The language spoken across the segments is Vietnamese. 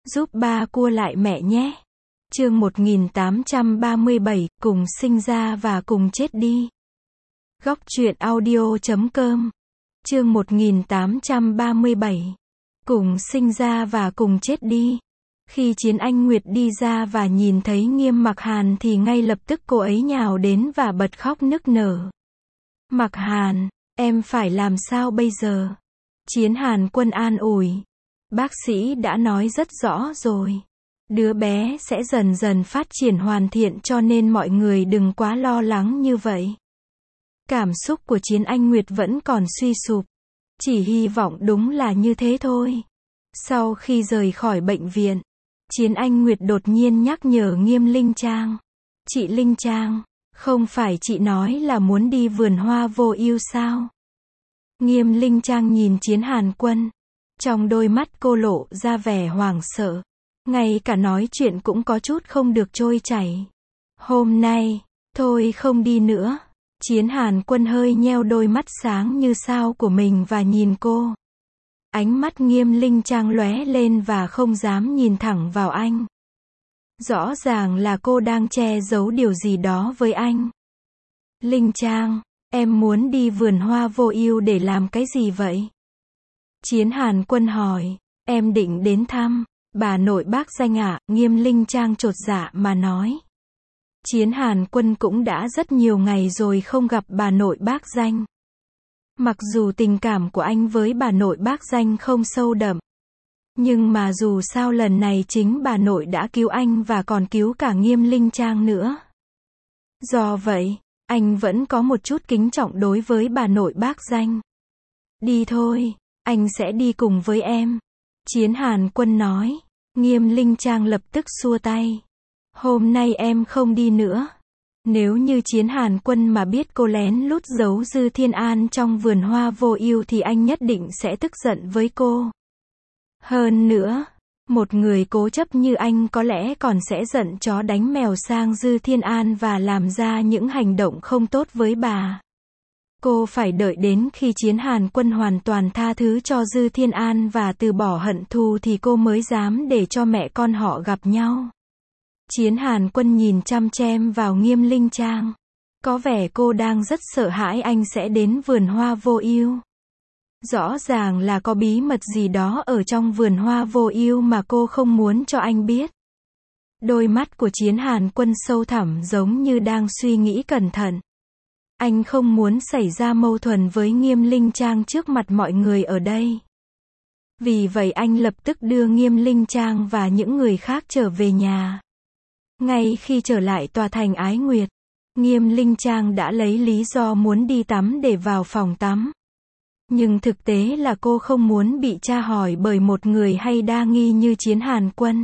Giúp ba cua lại mẹ nhé. Chương 1837, cùng sinh ra và cùng chết đi. Góc truyện audio.com. Chương 1837. Cùng sinh ra và cùng chết đi. Khi Chiến Anh Nguyệt đi ra và nhìn thấy Nghiêm Mặc Hàn thì ngay lập tức cô ấy nhào đến và bật khóc nức nở. Mặc Hàn, em phải làm sao bây giờ? Chiến Hàn Quân an ủi. Bác sĩ đã nói rất rõ rồi. Đứa bé sẽ dần dần phát triển hoàn thiện cho nên mọi người đừng quá lo lắng như vậy. Cảm xúc của Chiến Anh Nguyệt vẫn còn suy sụp. Chỉ hy vọng đúng là như thế thôi. Sau khi rời khỏi bệnh viện, Chiến Anh Nguyệt đột nhiên nhắc nhở Nghiêm Linh Trang. Chị Linh Trang, không phải chị nói là muốn đi vườn hoa vô ưu sao? Nghiêm Linh Trang nhìn Chiến Hàn Quân. Trong đôi mắt cô lộ ra vẻ hoảng sợ. Ngay cả nói chuyện cũng có chút không được trôi chảy. Hôm nay, thôi không đi nữa. Chiến Hàn Quân hơi nheo đôi mắt sáng như sao của mình và nhìn cô. Ánh mắt Nghiêm Linh Trang lóe lên và không dám nhìn thẳng vào anh. Rõ ràng là cô đang che giấu điều gì đó với anh. Linh Trang, em muốn đi vườn hoa vô ưu để làm cái gì vậy? Chiến Hàn Quân hỏi. Em định đến thăm bà nội bác Danh ạ. Nghiêm Linh Trang chột dạ mà nói. Chiến Hàn Quân cũng đã rất nhiều ngày rồi không gặp bà nội bác Danh. Mặc dù tình cảm của anh với bà nội bác Danh không sâu đậm, nhưng mà dù sao lần này chính bà nội đã cứu anh và còn cứu cả Nghiêm Linh Trang nữa. Do vậy, anh vẫn có một chút kính trọng đối với bà nội bác Danh. Đi thôi, anh sẽ đi cùng với em. Chiến Hàn Quân nói. Nghiêm Linh Trang lập tức xua tay. Hôm nay em không đi nữa. Nếu như Chiến Hàn Quân mà biết cô lén lút giấu Dư Thiên An trong vườn hoa vô ưu thì anh nhất định sẽ tức giận với cô. Hơn nữa, một người cố chấp như anh có lẽ còn sẽ giận chó đánh mèo sang Dư Thiên An và làm ra những hành động không tốt với bà. Cô phải đợi đến khi Chiến Hàn Quân hoàn toàn tha thứ cho Dư Thiên An và từ bỏ hận thù thì cô mới dám để cho mẹ con họ gặp nhau. Chiến Hàn Quân nhìn chăm chăm vào Nghiêm Linh Trang. Có vẻ cô đang rất sợ hãi anh sẽ đến vườn hoa vô ưu. Rõ ràng là có bí mật gì đó ở trong vườn hoa vô ưu mà cô không muốn cho anh biết. Đôi mắt của Chiến Hàn Quân sâu thẳm giống như đang suy nghĩ cẩn thận. Anh không muốn xảy ra mâu thuẫn với Nghiêm Linh Trang trước mặt mọi người ở đây. Vì vậy anh lập tức đưa Nghiêm Linh Trang và những người khác trở về nhà. Ngay khi trở lại tòa thành Ái Nguyệt, Nghiêm Linh Trang đã lấy lý do muốn đi tắm để vào phòng tắm. Nhưng thực tế là cô không muốn bị tra hỏi bởi một người hay đa nghi như Chiến Hàn Quân.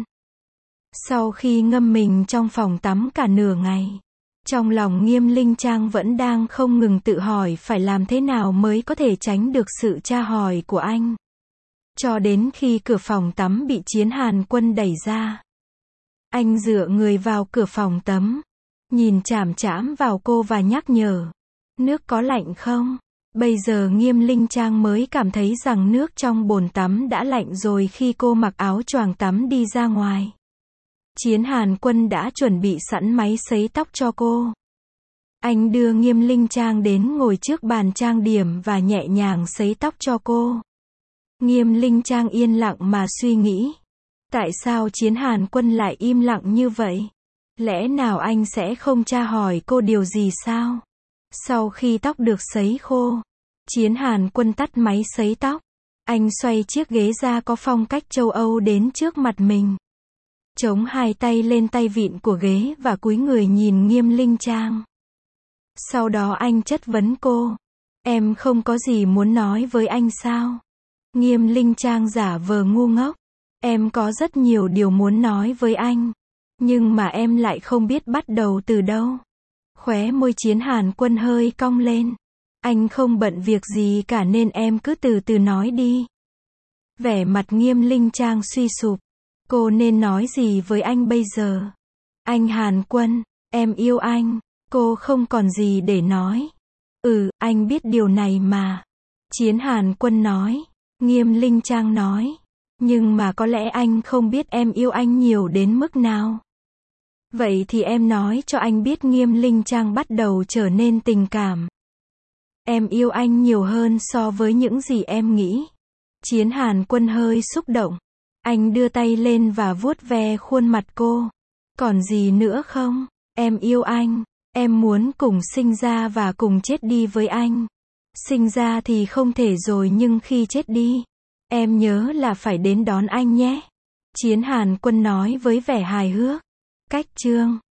Sau khi ngâm mình trong phòng tắm cả nửa ngày, trong lòng Nghiêm Linh Trang vẫn đang không ngừng tự hỏi phải làm thế nào mới có thể tránh được sự tra hỏi của anh. Cho đến khi cửa phòng tắm bị Chiến Hàn Quân đẩy ra. Anh dựa người vào cửa phòng tắm, nhìn chằm chằm vào cô và nhắc nhở. Nước có lạnh không? Bây giờ Nghiêm Linh Trang mới cảm thấy rằng nước trong bồn tắm đã lạnh rồi khi cô mặc áo choàng tắm đi ra ngoài. Chiến Hàn Quân đã chuẩn bị sẵn máy sấy tóc cho cô. Anh đưa Nghiêm Linh Trang đến ngồi trước bàn trang điểm và nhẹ nhàng sấy tóc cho cô. Nghiêm Linh Trang yên lặng mà suy nghĩ. Tại sao Chiến Hàn Quân lại im lặng như vậy? Lẽ nào anh sẽ không tra hỏi cô điều gì sao? Sau khi tóc được sấy khô, Chiến Hàn Quân tắt máy sấy tóc. Anh xoay chiếc ghế da có phong cách châu Âu đến trước mặt mình. Chống hai tay lên tay vịn của ghế và cúi người nhìn Nghiêm Linh Trang. Sau đó anh chất vấn cô. Em không có gì muốn nói với anh sao? Nghiêm Linh Trang giả vờ ngu ngốc. Em có rất nhiều điều muốn nói với anh. Nhưng mà em lại không biết bắt đầu từ đâu. Khóe môi Chiến Hàn Quân hơi cong lên. Anh không bận việc gì cả nên em cứ từ từ nói đi. Vẻ mặt Nghiêm Linh Trang suy sụp. Cô nên nói gì với anh bây giờ? Anh Hàn Quân, em yêu anh. Cô không còn gì để nói. Anh biết điều này mà. Chiến Hàn Quân nói. Nghiêm Linh Trang nói. Nhưng mà có lẽ anh không biết em yêu anh nhiều đến mức nào. Vậy thì em nói cho anh biết Nghiêm Linh Trang bắt đầu trở nên tình cảm. Em yêu anh nhiều hơn so với những gì em nghĩ. Chiến Hàn Quân hơi xúc động. Anh đưa tay lên và vuốt ve khuôn mặt cô. Còn gì nữa không? Em yêu anh. Em muốn cùng sinh ra và cùng chết đi với anh. Sinh ra thì không thể rồi nhưng khi chết đi, em nhớ là phải đến đón anh nhé. Chiến Hàn Quân nói với vẻ hài hước. Cách chương